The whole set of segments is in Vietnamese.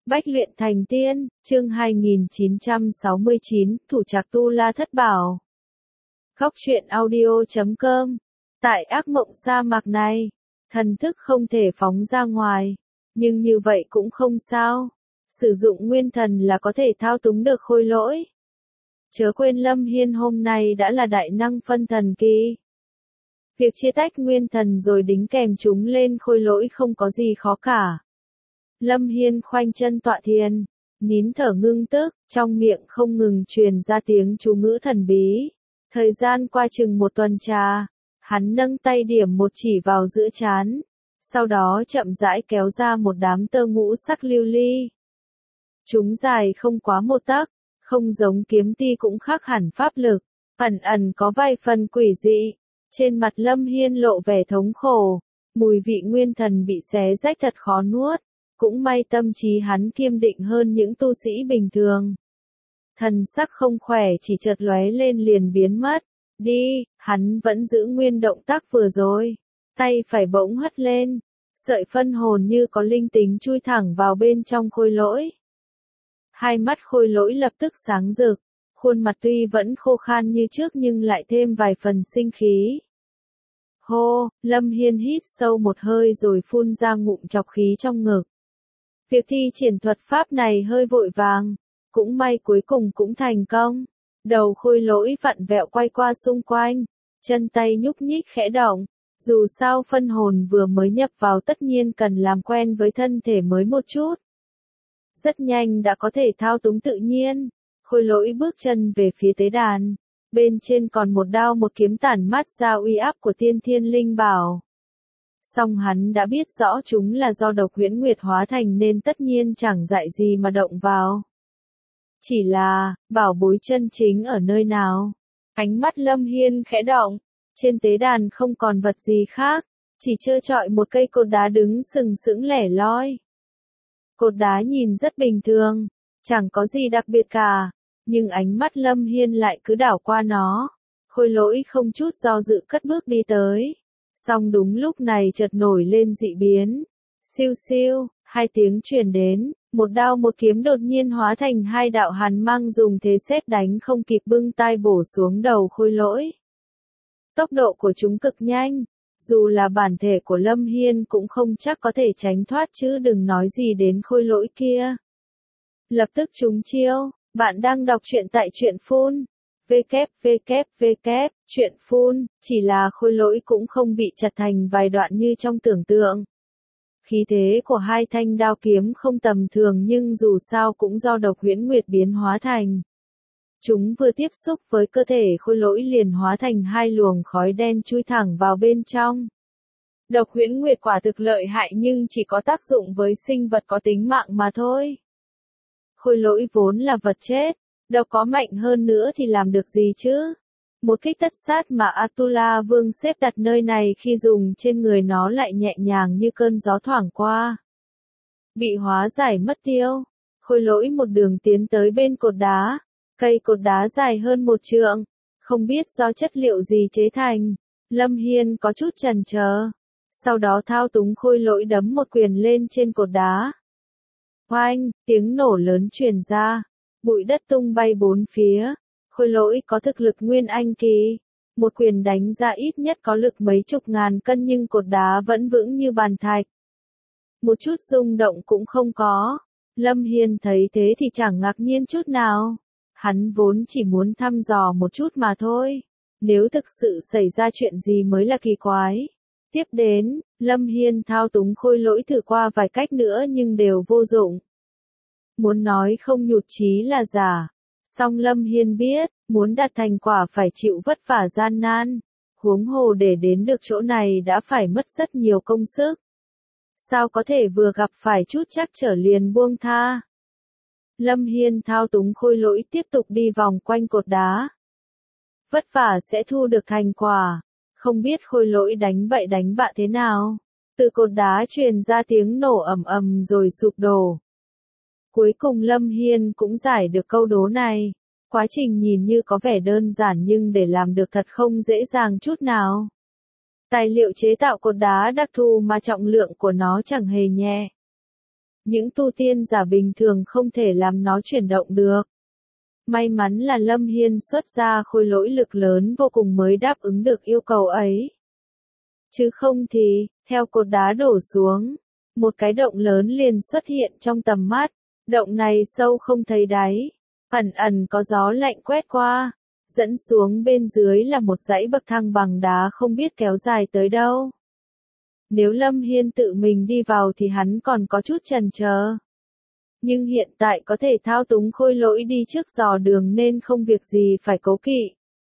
Bách luyện thành tiên, chương 2969, thủ trạc tu la thất bảo. Góc truyện audio.com. Tại ác mộng sa mạc này, thần thức không thể phóng ra ngoài, nhưng như vậy cũng không sao. Sử dụng nguyên thần là có thể thao túng được khôi lỗi. Chớ quên Lâm Hiên hôm nay đã là đại năng phân thần kỳ. Việc chia tách nguyên thần rồi đính kèm chúng lên khôi lỗi không có gì khó cả. Lâm Hiên khoanh chân tọa thiền, nín thở ngưng tức, trong miệng không ngừng truyền ra tiếng chú ngữ thần bí. Thời gian qua chừng một tuần trà, hắn nâng tay điểm một chỉ vào giữa trán, sau đó chậm rãi kéo ra một đám tơ ngũ sắc lưu ly. Chúng dài không quá một tấc, không giống kiếm ti cũng khác hẳn pháp lực, ẩn ẩn có vài phần quỷ dị. Trên mặt Lâm Hiên lộ vẻ thống khổ, mùi vị nguyên thần bị xé rách thật khó nuốt. Cũng may tâm trí hắn kiên định hơn những tu sĩ bình thường. Thần sắc không khỏe chỉ chợt lóe lên liền biến mất. Đi, hắn vẫn giữ nguyên động tác vừa rồi. Tay phải bỗng hất lên. Sợi phân hồn như có linh tính chui thẳng vào bên trong khôi lỗi. Hai mắt khôi lỗi lập tức sáng rực. Khuôn mặt tuy vẫn khô khan như trước nhưng lại thêm vài phần sinh khí. Hô, Lâm Hiên hít sâu một hơi rồi phun ra ngụm trọc khí trong ngực. Việc thi triển thuật pháp này hơi vội vàng, cũng may cuối cùng cũng thành công. Đầu khôi lỗi vặn vẹo quay qua xung quanh, chân tay nhúc nhích khẽ động. Dù sao phân hồn vừa mới nhập vào tất nhiên cần làm quen với thân thể mới một chút. Rất nhanh đã có thể thao túng tự nhiên, khôi lỗi bước chân về phía tế đàn. Bên trên còn một đao một kiếm tản mát ra uy áp của tiên thiên linh bảo. Song hắn đã biết rõ chúng là do độc huyễn nguyệt hóa thành nên tất nhiên chẳng dại gì mà động vào. Chỉ là, bảo bối chân chính ở nơi nào? Ánh mắt Lâm Hiên khẽ động, trên tế đàn không còn vật gì khác, chỉ trơ trọi một cây cột đá đứng sừng sững lẻ loi. Cột đá nhìn rất bình thường, chẳng có gì đặc biệt cả, nhưng ánh mắt Lâm Hiên lại cứ đảo qua nó. Khôi lỗi không chút do dự cất bước đi tới. Song đúng lúc này chợt nổi lên dị biến. Siêu siêu, hai tiếng truyền đến, một đao một kiếm đột nhiên hóa thành hai đạo hàn mang dùng thế sét đánh không kịp bưng tai bổ xuống đầu khôi lỗi. Tốc độ của chúng cực nhanh, dù là bản thể của Lâm Hiên cũng không chắc có thể tránh thoát chứ đừng nói gì đến khôi lỗi kia. Lập tức trúng chiêu, bạn đang đọc truyện tại truyện phun. Truyện phun, chỉ là khôi lỗi cũng không bị chặt thành vài đoạn như trong tưởng tượng. Khí thế của hai thanh đao kiếm không tầm thường nhưng dù sao cũng do độc huyễn nguyệt biến hóa thành. Chúng vừa tiếp xúc với cơ thể khôi lỗi liền hóa thành hai luồng khói đen chui thẳng vào bên trong. Độc huyễn nguyệt quả thực lợi hại nhưng chỉ có tác dụng với sinh vật có tính mạng mà thôi. Khôi lỗi vốn là vật chết. Độc có mạnh hơn nữa thì làm được gì chứ? Một kích tất sát mà Atula Vương xếp đặt nơi này khi dùng trên người nó lại nhẹ nhàng như cơn gió thoảng qua. Bị hóa giải mất tiêu. Khôi lỗi một đường tiến tới bên cột đá. Cây cột đá dài hơn 1 trượng. Không biết do chất liệu gì chế thành. Lâm Hiên có chút chần chờ. Sau đó thao túng khôi lỗi đấm một quyền lên trên cột đá. Oanh, tiếng nổ lớn truyền ra. Bụi đất tung bay bốn phía, khôi lỗi có thực lực nguyên anh kỳ. Một quyền đánh ra ít nhất có lực mấy chục ngàn cân nhưng cột đá vẫn vững như bàn thạch. Một chút rung động cũng không có. Lâm Hiên thấy thế thì chẳng ngạc nhiên chút nào. Hắn vốn chỉ muốn thăm dò một chút mà thôi. Nếu thực sự xảy ra chuyện gì mới là kỳ quái. Tiếp đến, Lâm Hiên thao túng khôi lỗi thử qua vài cách nữa nhưng đều vô dụng. Muốn nói không nhụt chí là giả. Song Lâm Hiên biết, muốn đạt thành quả phải chịu vất vả gian nan. Huống hồ để đến được chỗ này đã phải mất rất nhiều công sức. Sao có thể vừa gặp phải chút trắc trở liền buông tha. Lâm Hiên thao túng khôi lỗi tiếp tục đi vòng quanh cột đá. Vất vả sẽ thu được thành quả. Không biết khôi lỗi đánh bậy đánh bạ thế nào. Từ cột đá truyền ra tiếng nổ ầm ầm rồi sụp đổ. Cuối cùng Lâm Hiên cũng giải được câu đố này. Quá trình nhìn như có vẻ đơn giản nhưng để làm được thật không dễ dàng chút nào. Tài liệu chế tạo cột đá đặc thù mà trọng lượng của nó chẳng hề nhẹ. Những tu tiên giả bình thường không thể làm nó chuyển động được. May mắn là Lâm Hiên xuất ra khối lỗi lực lớn vô cùng mới đáp ứng được yêu cầu ấy. Chứ không thì, theo cột đá đổ xuống, một cái động lớn liền xuất hiện trong tầm mắt. Động này sâu không thấy đáy, ẩn ẩn có gió lạnh quét qua, dẫn xuống bên dưới là một dãy bậc thang bằng đá không biết kéo dài tới đâu. Nếu Lâm Hiên tự mình đi vào thì hắn còn có chút chần chờ. Nhưng hiện tại có thể thao túng khôi lỗi đi trước dò đường nên không việc gì phải cố kỵ.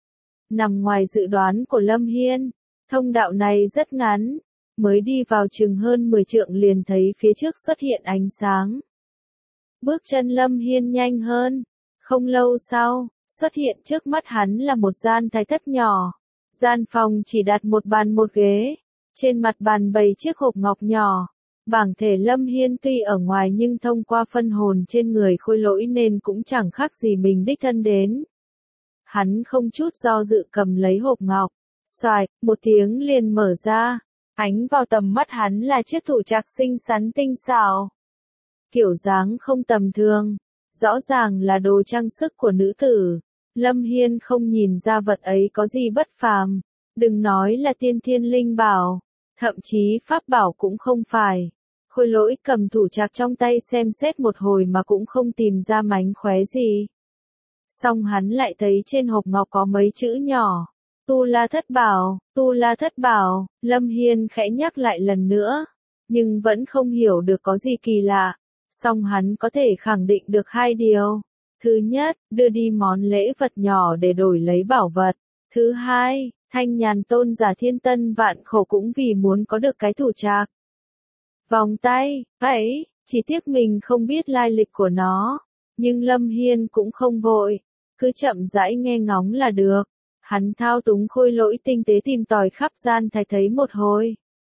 Nằm ngoài dự đoán của Lâm Hiên, thông đạo này rất ngắn, mới đi vào chừng hơn 10 trượng liền thấy phía trước xuất hiện ánh sáng. Bước chân Lâm Hiên nhanh hơn, không lâu sau, xuất hiện trước mắt hắn là một gian thái thất nhỏ. Gian phòng chỉ đặt một bàn một ghế, trên mặt bàn bày chiếc hộp ngọc nhỏ. Bảng thể Lâm Hiên tuy ở ngoài nhưng thông qua phân hồn trên người khôi lỗi nên cũng chẳng khác gì mình đích thân đến. Hắn không chút do dự cầm lấy hộp ngọc, xoài, một tiếng liền mở ra, ánh vào tầm mắt hắn là chiếc thủ trạc xinh xắn tinh xảo. Kiểu dáng không tầm thường, rõ ràng là đồ trang sức của nữ tử. Lâm Hiên không nhìn ra vật ấy có gì bất phàm, đừng nói là tiên thiên linh bảo, thậm chí pháp bảo cũng không phải. Khôi lỗi cầm thủ trạc trong tay xem xét một hồi mà cũng không tìm ra mánh khóe gì. Xong hắn lại thấy trên hộp ngọc có mấy chữ nhỏ. Tu La Thất Bảo, Tu La Thất Bảo, Lâm Hiên khẽ nhắc lại lần nữa, nhưng vẫn không hiểu được có gì kỳ lạ. Xong hắn có thể khẳng định được hai điều. Thứ nhất, đưa đi món lễ vật nhỏ để đổi lấy bảo vật. Thứ hai, Thanh Nhàn tôn giả thiên tân vạn khổ cũng vì muốn có được cái thủ trạc. Vòng tay, ấy, chỉ tiếc mình không biết lai lịch của nó. Nhưng Lâm Hiên cũng không vội, cứ chậm rãi nghe ngóng là được. Hắn thao túng khôi lỗi tinh tế tìm tòi khắp gian thấy một hồi.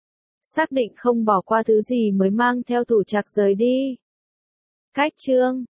Xác định không bỏ qua thứ gì mới mang theo thủ trạc rời đi. Cách chương